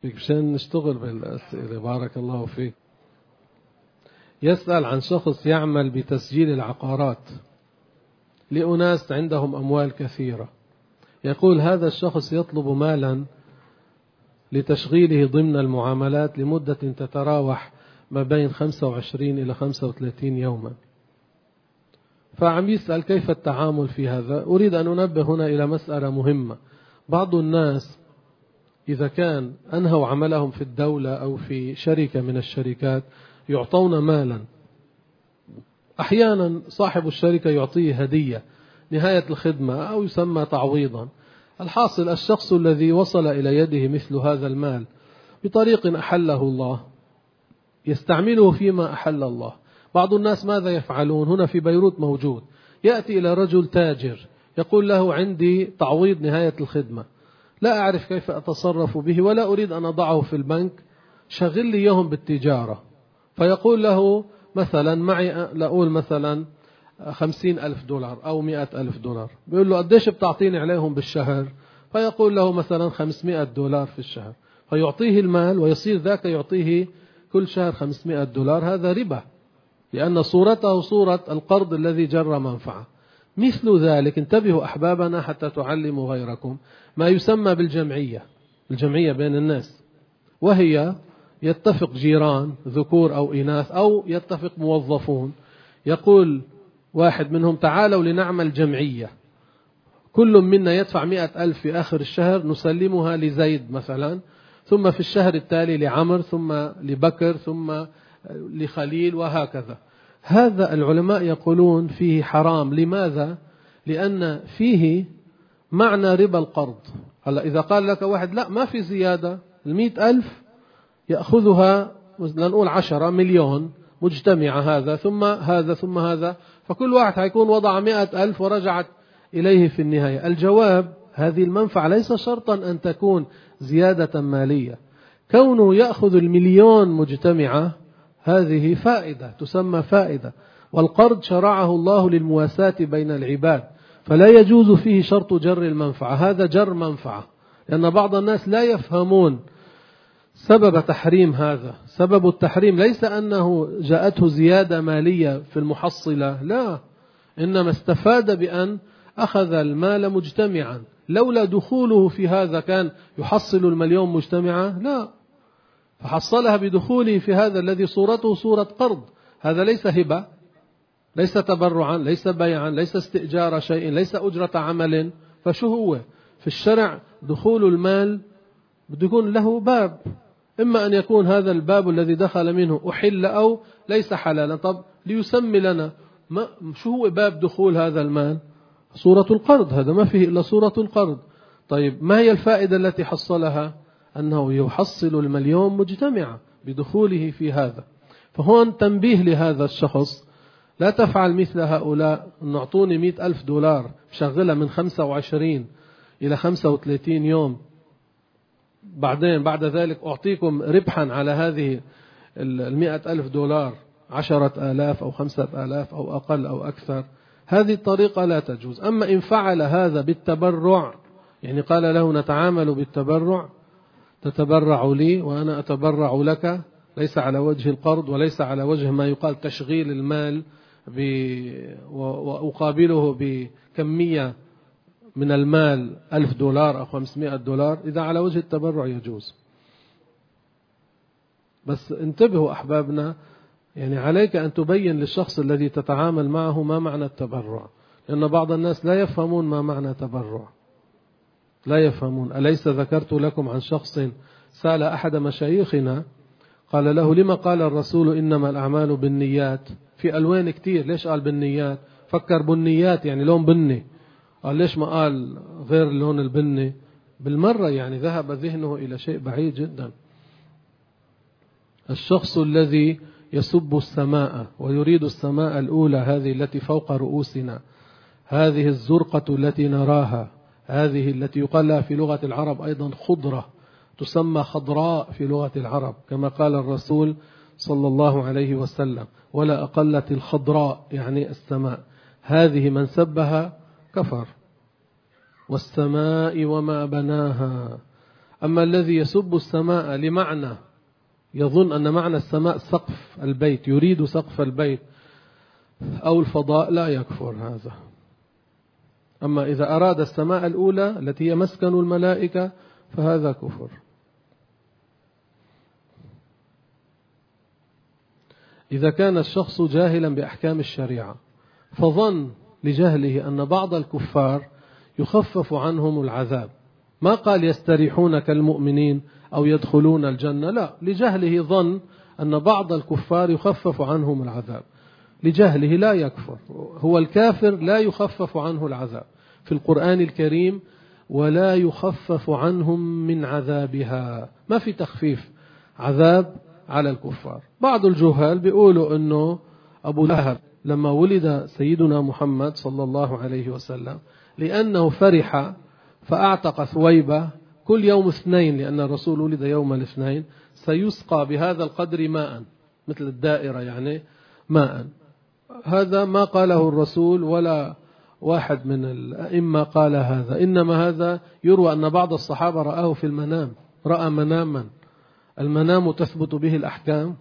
مشان نشتغل بالأسئلة. بارك الله فيك. يسأل عن شخص يعمل بتسجيل العقارات لأناس عندهم أموال كثيرة. يقول هذا الشخص يطلب مالا لتشغيله ضمن المعاملات لمدة تتراوح ما بين 25 إلى 35 يوما. فعم يسأل كيف التعامل في هذا. أريد أن أنبه هنا إلى مسألة مهمة. بعض الناس إذا كان أنهوا عملهم في الدولة أو في شركة من الشركات يعطون مالا. أحيانا صاحب الشركة يعطيه هدية نهاية الخدمة أو يسمى تعويضا. الحاصل الشخص الذي وصل إلى يده مثل هذا المال بطريق أحله الله يستعمله فيما أحل الله. بعض الناس ماذا يفعلون؟ هنا في بيروت موجود، يأتي إلى رجل تاجر يقول له عندي تعويض نهاية الخدمة، لا أعرف كيف أتصرف به ولا أريد أن أضعه في البنك، شغل لي يهم بالتجارة. فيقول له مثلا معي لأقول مثلا 50,000 دولار أو 100,000 دولار. بيقول له قديش بتعطيني عليهم بالشهر؟ فيقول له مثلا 500 دولار في الشهر. فيعطيه المال ويصير ذاك يعطيه كل شهر 500 دولار. هذا ربا، لأن صورته صورة القرض الذي جر منفعة. مثل ذلك انتبهوا أحبابنا حتى تعلموا غيركم ما يسمى بالجمعية. الجمعية بين الناس، وهي يتفق جيران ذكور أو إناث أو يتفق موظفون، يقول واحد منهم تعالوا لنعمل جمعية، كل منا يدفع 100,000 في آخر الشهر نسلمها لزيد مثلا، ثم في الشهر التالي لعمر، ثم لبكر، ثم لخليل، وهكذا. هذا العلماء يقولون فيه حرام. لماذا؟ لأن فيه معنى ربا القرض. هلا إذا قال لك واحد لا ما في زيادة، 100,000 يأخذها لنقول 10 مليون مجتمعة، هذا ثم هذا ثم هذا، فكل واحد هيكون وضع 100,000 ورجعت إليه في النهاية. الجواب هذه المنفعة ليس شرطا أن تكون زيادة مالية. كونه يأخذ المليون مجتمعة هذه فائدة، تسمى فائدة. والقرض شرعه الله للمواساة بين العباد، فلا يجوز فيه شرط جر المنفعة. هذا جر منفعة، لأن بعض الناس لا يفهمون سبب تحريم هذا. سبب التحريم ليس أنه جاءته زيادة مالية في المحصلة، لا، إنما استفاد بأن أخذ المال مجتمعا. لولا دخوله في هذا كان يحصل المليون مجتمعة؟ لا، فحصلها بدخوله في هذا الذي صورته صورة قرض. هذا ليس هبة، ليس تبرعا، ليس بيعا، ليس استئجار شيء، ليس أجرة عمل. فشو هو في الشرع؟ دخول المال بده يكون له باب، إما أن يكون هذا الباب الذي دخل منه أحل أو ليس حلالا. طب ليسمي لنا شو هو باب دخول هذا المال؟ صورة القرض، هذا ما فيه إلا صورة القرض. طيب ما هي الفائدة التي حصلها؟ أنه يحصل المليون مجتمعة بدخوله في هذا. فهون تنبيه لهذا الشخص، لا تفعل مثل هؤلاء. نعطوني 100,000 دولار شغلها من 25 إلى 35 يوم، بعدين بعد ذلك أعطيكم ربحا على هذه 100,000 دولار 10,000 أو 5,000 أو أقل أو أكثر. هذه الطريقة لا تجوز. أما إن فعل هذا بالتبرع، يعني قال له نتعامل بالتبرع، تتبرع لي وأنا أتبرع لك، ليس على وجه القرض وليس على وجه ما يقال تشغيل المال وأقابله بكمية من المال 1,000 دولار أو 500 دولار. إذا على وجه التبرع يجوز. بس انتبهوا أحبابنا، يعني عليك أن تبين للشخص الذي تتعامل معه ما معنى التبرع، لأن بعض الناس لا يفهمون ما معنى تبرع، لا يفهمون. أليس ذكرت لكم عن شخص سأل أحد مشايخنا قال له لما قال الرسول إنما الأعمال بالنيات؟ في ألوان كتير، ليش قال بالنيات؟ فكر بالنيات يعني لون بني، قال ليش ما قال غير اللون البني؟ بالمرة يعني ذهب ذهنه إلى شيء بعيد جدا. الشخص الذي يسب السماء ويريد السماء الأولى، هذه التي فوق رؤوسنا، هذه الزرقة التي نراها، هذه التي يقال لها في لغة العرب أيضا خضرة، تسمى خضراء في لغة العرب كما قال الرسول صلى الله عليه وسلم ولا أقلت الخضراء يعني السماء. هذه من سبها كفر. والسماء وما بناها. أما الذي يسب السماء لمعنى يظن أن معنى السماء سقف البيت، يريد سقف البيت أو الفضاء، لا يكفر هذا. أما إذا أراد السماء الأولى التي هي مسكن الملائكة فهذا كفر. إذا كان الشخص جاهلا بأحكام الشريعة فظن لجهله أن بعض الكفار يخفف عنهم العذاب، ما قال يستريحون كالمؤمنين أو يدخلون الجنة، لا، لجهله ظن أن بعض الكفار يخفف عنهم العذاب، لجهله لا يكفر. هو الكافر لا يخفف عنه العذاب في القرآن الكريم، ولا يخفف عنهم من عذابها، ما في تخفيف عذاب على الكفار. بعض الجهال بيقولوا أنه أبو لهب لما ولد سيدنا محمد صلى الله عليه وسلم لأنه فرح فأعتق ثويبة كل يوم اثنين، لأن الرسول ولد يوم الاثنين، سيسقى بهذا القدر ماء، مثل الدائرة يعني ماء. هذا ما قاله الرسول ولا واحد من الأئمة قال هذا، إنما هذا يروى أن بعض الصحابة رآه في المنام، رأى مناما، المنام تثبت به الأحكام.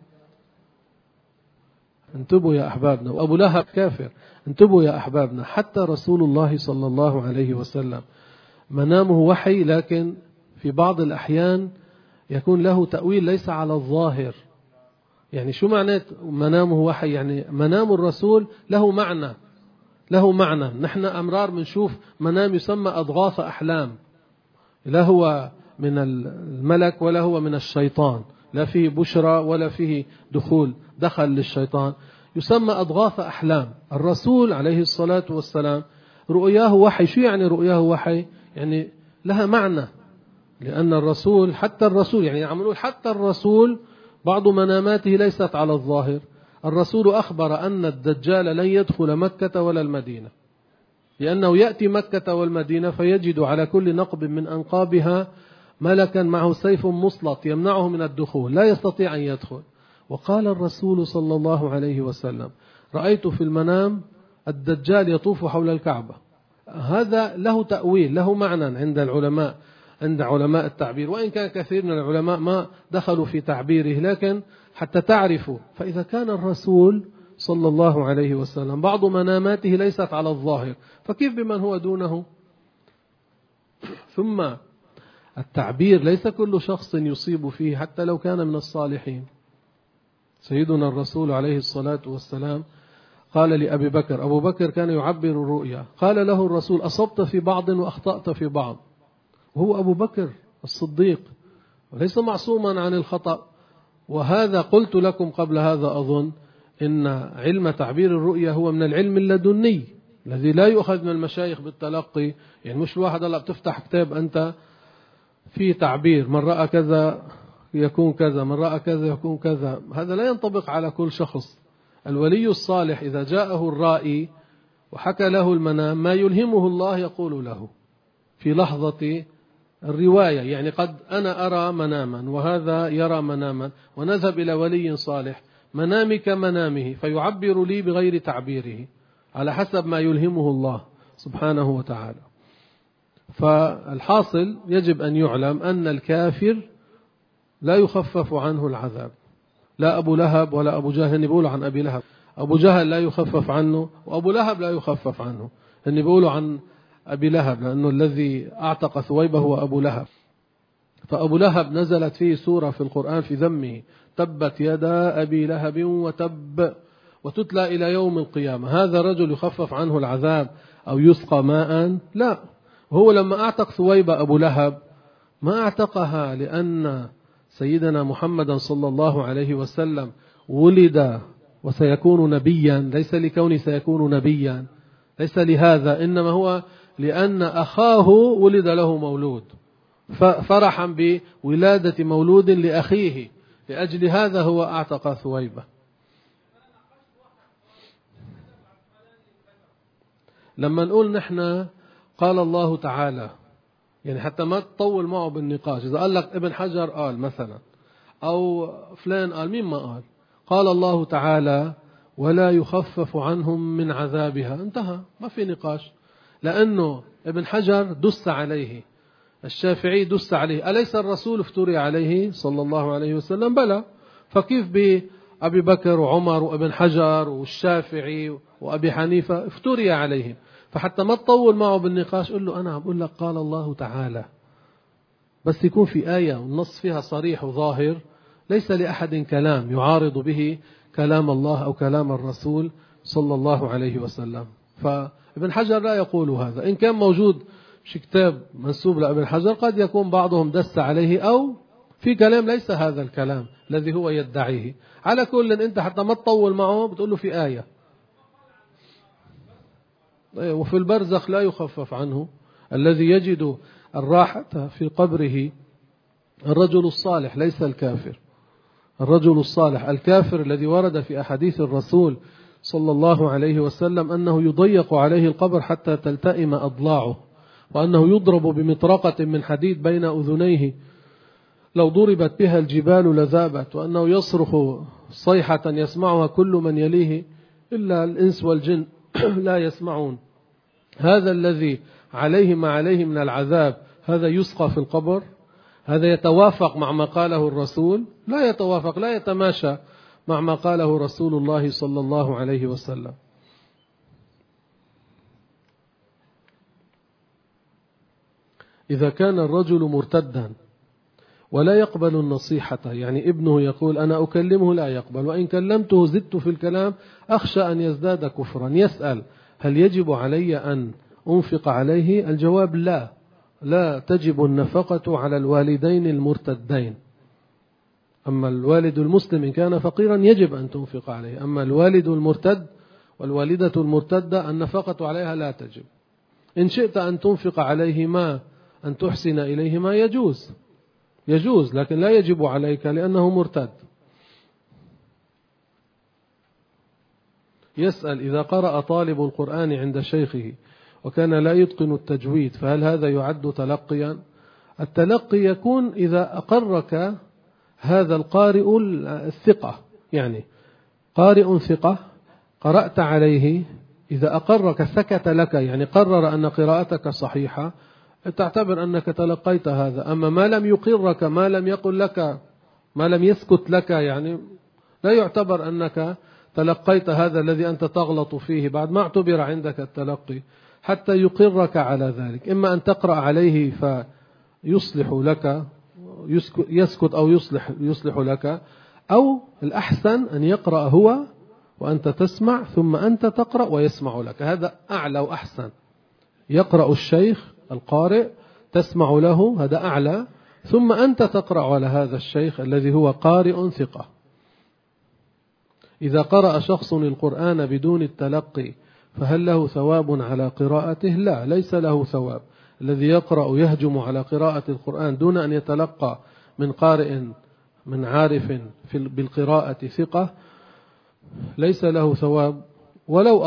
انتبهوا يا أحبابنا، وأبو لهب كافر، انتبهوا يا أحبابنا، حتى رسول الله صلى الله عليه وسلم منامه وحي، لكن في بعض الأحيان يكون له تأويل ليس على الظاهر. يعني شو معنى منامه وحي؟ يعني منام الرسول له معنى، له معنى. نحن أمرار بنشوف منام يسمى أضغاث أحلام، لا هو من الملك ولا هو من الشيطان، لا فيه بشرى ولا فيه دخل للشيطان، يسمى أضغاث أحلام. الرسول عليه الصلاة والسلام رؤياه وحي. شو يعني رؤياه وحي؟ يعني لها معنى، لأن الرسول حتى الرسول يعني عملوا حتى الرسول بعض مناماته ليست على الظاهر. الرسول أخبر أن الدجال لن يدخل مكة ولا المدينة، لأنه يأتي مكة والمدينة فيجد على كل نقب من أنقابها ملكا معه سيف مسلط يمنعه من الدخول، لا يستطيع أن يدخل. وقال الرسول صلى الله عليه وسلم: رأيت في المنام الدجال يطوف حول الكعبة. هذا له تأويل، له معنى عند العلماء، عند علماء التعبير، وإن كان كثير من العلماء ما دخلوا في تعبيره، لكن حتى تعرفوا. فإذا كان الرسول صلى الله عليه وسلم بعض مناماته ليست على الظاهر، فكيف بمن هو دونه؟ ثم التعبير ليس كل شخص يصيب فيه حتى لو كان من الصالحين. سيدنا الرسول عليه الصلاة والسلام قال لأبي بكر، أبو بكر كان يعبر الرؤيا، قال له الرسول: أصبت في بعض وأخطأت في بعض. وهو أبو بكر الصديق وليس معصوما عن الخطأ. وهذا قلت لكم قبل هذا أظن إن علم تعبير الرؤيا هو من العلم اللدني الذي لا يؤخذ من المشايخ بالتلقي. يعني مش الواحد الله بتفتح كتاب أنت في تعبير، من رأى كذا يكون كذا، من رأى كذا يكون كذا، هذا لا ينطبق على كل شخص. الولي الصالح إذا جاءه الرائي وحكى له المنام ما يلهمه الله يقول له في لحظة الرواية. يعني قد أنا أرى مناما وهذا يرى مناما، ونذهب إلى ولي صالح، منامي كمنامه، فيعبر لي بغير تعبيره على حسب ما يلهمه الله سبحانه وتعالى. فالحاصل يجب أن يعلم أن الكافر لا يخفف عنه العذاب، لا أبو لهب ولا أبو جهل. بيقولوا عن أبي لهب أبو جهل لا يخفف عنه، وأبو لهب لا يخفف عنه. بيقولوا عن أبي لهب لأنه الذي أعتق ثويبة هو أبو لهب. فأبو لهب نزلت فيه سورة في القرآن في ذمه: تبت يدا أبي لهب وتب، وتتلى إلى يوم القيامة. هذا رجل يخفف عنه العذاب أو يسقى ماء؟ لا. هو لما أعتق ثويبة أبو لهب ما أعتقها لأن سيدنا محمد صلى الله عليه وسلم ولد وسيكون نبيا، ليس لكونه سيكون نبيا، ليس لهذا، إنما هو لأن أخاه ولد له مولود، فرحا بولادة مولود لأخيه، لأجل هذا هو أعتق ثويبة. لما نقول نحن قال الله تعالى، يعني حتى ما تطول معه بالنقاش، إذا قال لك ابن حجر قال مثلا أو فلان قال، مين ما قال؟ قال الله تعالى: ولا يخفف عنهم من عذابها. انتهى، ما في نقاش، لأنه ابن حجر دس عليه الشافعي دس عليه، أليس الرسول افتري عليه صلى الله عليه وسلم؟ بلى. فكيف بأبي بكر وعمر وابن حجر والشافعي وأبي حنيفة افتري عليهم؟ فحتى ما تطول معه بالنقاش قل له أنا عم أقول لك قال الله تعالى، بس يكون في آية والنص فيها صريح وظاهر، ليس لأحد كلام يعارض به كلام الله أو كلام الرسول صلى الله عليه وسلم. فابن حجر لا يقول هذا. إن كان موجود شي كتاب منسوب لابن حجر قد يكون بعضهم دس عليه أو في كلام ليس هذا الكلام الذي هو يدعيه. على كل أنت حتى ما تطول معه بتقول له في آية. وفي البرزخ لا يخفف عنه. الذي يجد الراحة في قبره الرجل الصالح ليس الكافر. الرجل الصالح، الكافر الذي ورد في أحاديث الرسول صلى الله عليه وسلم أنه يضيق عليه القبر حتى تلتئم أضلاعه، وأنه يضرب بمطرقة من حديد بين أذنيه لو ضربت بها الجبال لذابت، وأنه يصرخ صيحة يسمعها كل من يليه إلا الإنس والجن لا يسمعون. هذا الذي عليه ما عليه من العذاب هذا يسقى في القبر؟ هذا يتوافق مع ما قاله الرسول؟ لا يتوافق، لا يتماشى مع ما قاله رسول الله صلى الله عليه وسلم. إذا كان الرجل مرتدا ولا يقبل النصيحة، يعني ابنه يقول أنا أكلمه لا يقبل، وإن كلمته زدت في الكلام أخشى أن يزداد كفرا، يسأل هل يجب علي أن أنفق عليه؟ الجواب لا، لا تجب النفقة على الوالدين المرتدين. أما الوالد المسلم إن كان فقيرا يجب أن تنفق عليه، أما الوالد المرتد والوالدة المرتدة النفقة عليها لا تجب. إن شئت أن تنفق عليه ما أن تحسن إليه ما يجوز، لكن لا يجب عليك لأنه مرتد. يسأل إذا قرأ طالب القرآن عند شيخه وكان لا يتقن التجويد فهل هذا يعد تلقيا؟ التلقي يكون إذا أقرك هذا القارئ الثقة، يعني قارئ ثقة قرأت عليه، إذا أقرك سكت لك، يعني قرر أن قراءتك صحيحة، تعتبر أنك تلقيت هذا. أما ما لم يقرك، ما لم يقل لك، ما لم يسكت لك، يعني لا يعتبر أنك تلقيت هذا الذي أنت تغلط فيه، بعد ما اعتبر عندك التلقي حتى يقرك على ذلك. إما أن تقرأ عليه فيصلح لك، يسكت أو يصلح لك، أو الأحسن أن يقرأ هو وأنت تسمع ثم أنت تقرأ ويسمع لك، هذا أعلى وأحسن. يقرأ الشيخ القارئ تسمع له، هذا أعلى، ثم أنت تقرأ على هذا الشيخ الذي هو قارئ ثقة. إذا قرأ شخص القرآن بدون التلقي فهل له ثواب على قراءته؟ لا، ليس له ثواب. الذي يقرأ يهجم على قراءة القرآن دون أن يتلقى من قارئ من عارف بالقراءة ثقة ليس له ثواب، ولو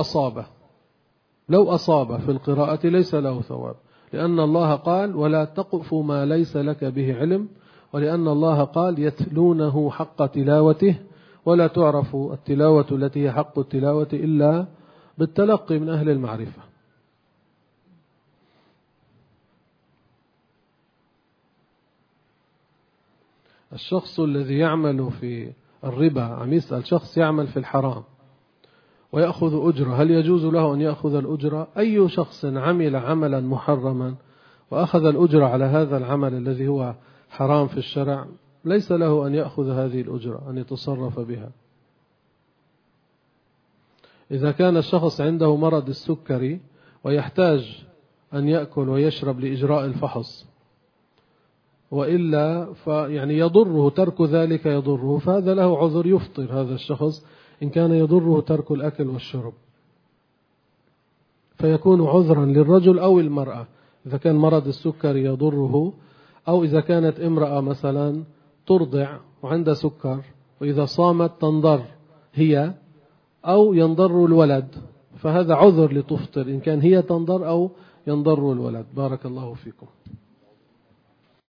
أصاب في القراءة ليس له ثواب، لأن الله قال ولا تقف ما ليس لك به علم، ولأن الله قال يتلونه حق تلاوته، ولا تعرف التلاوة التي هي حق التلاوة إلا بالتلقي من أهل المعرفة. الشخص الذي يعمل في الربا، عم يسأل شخص يعمل في الحرام ويأخذ أجرة، هل يجوز له أن يأخذ الأجرة؟ أي شخص عمل عملا محرما وأخذ الأجرة على هذا العمل الذي هو حرام في الشرع ليس له أن يأخذ هذه الأجرة، أن يتصرف بها. إذا كان الشخص عنده مرض السكري ويحتاج أن يأكل ويشرب لإجراء الفحص، وإلا فيعني يضره ترك ذلك، يضره، فهذا له عذر، يفطر هذا الشخص إن كان يضره ترك الأكل والشرب، فيكون عذرا للرجل أو المرأة. إذا كان مرض السكري يضره، أو إذا كانت امرأة مثلا ترضع وعندها سكر وإذا صامت تنضر هي أو ينضر الولد، فهذا عذر لتفطر إن كان هي تنضر أو ينضر الولد. بارك الله فيكم.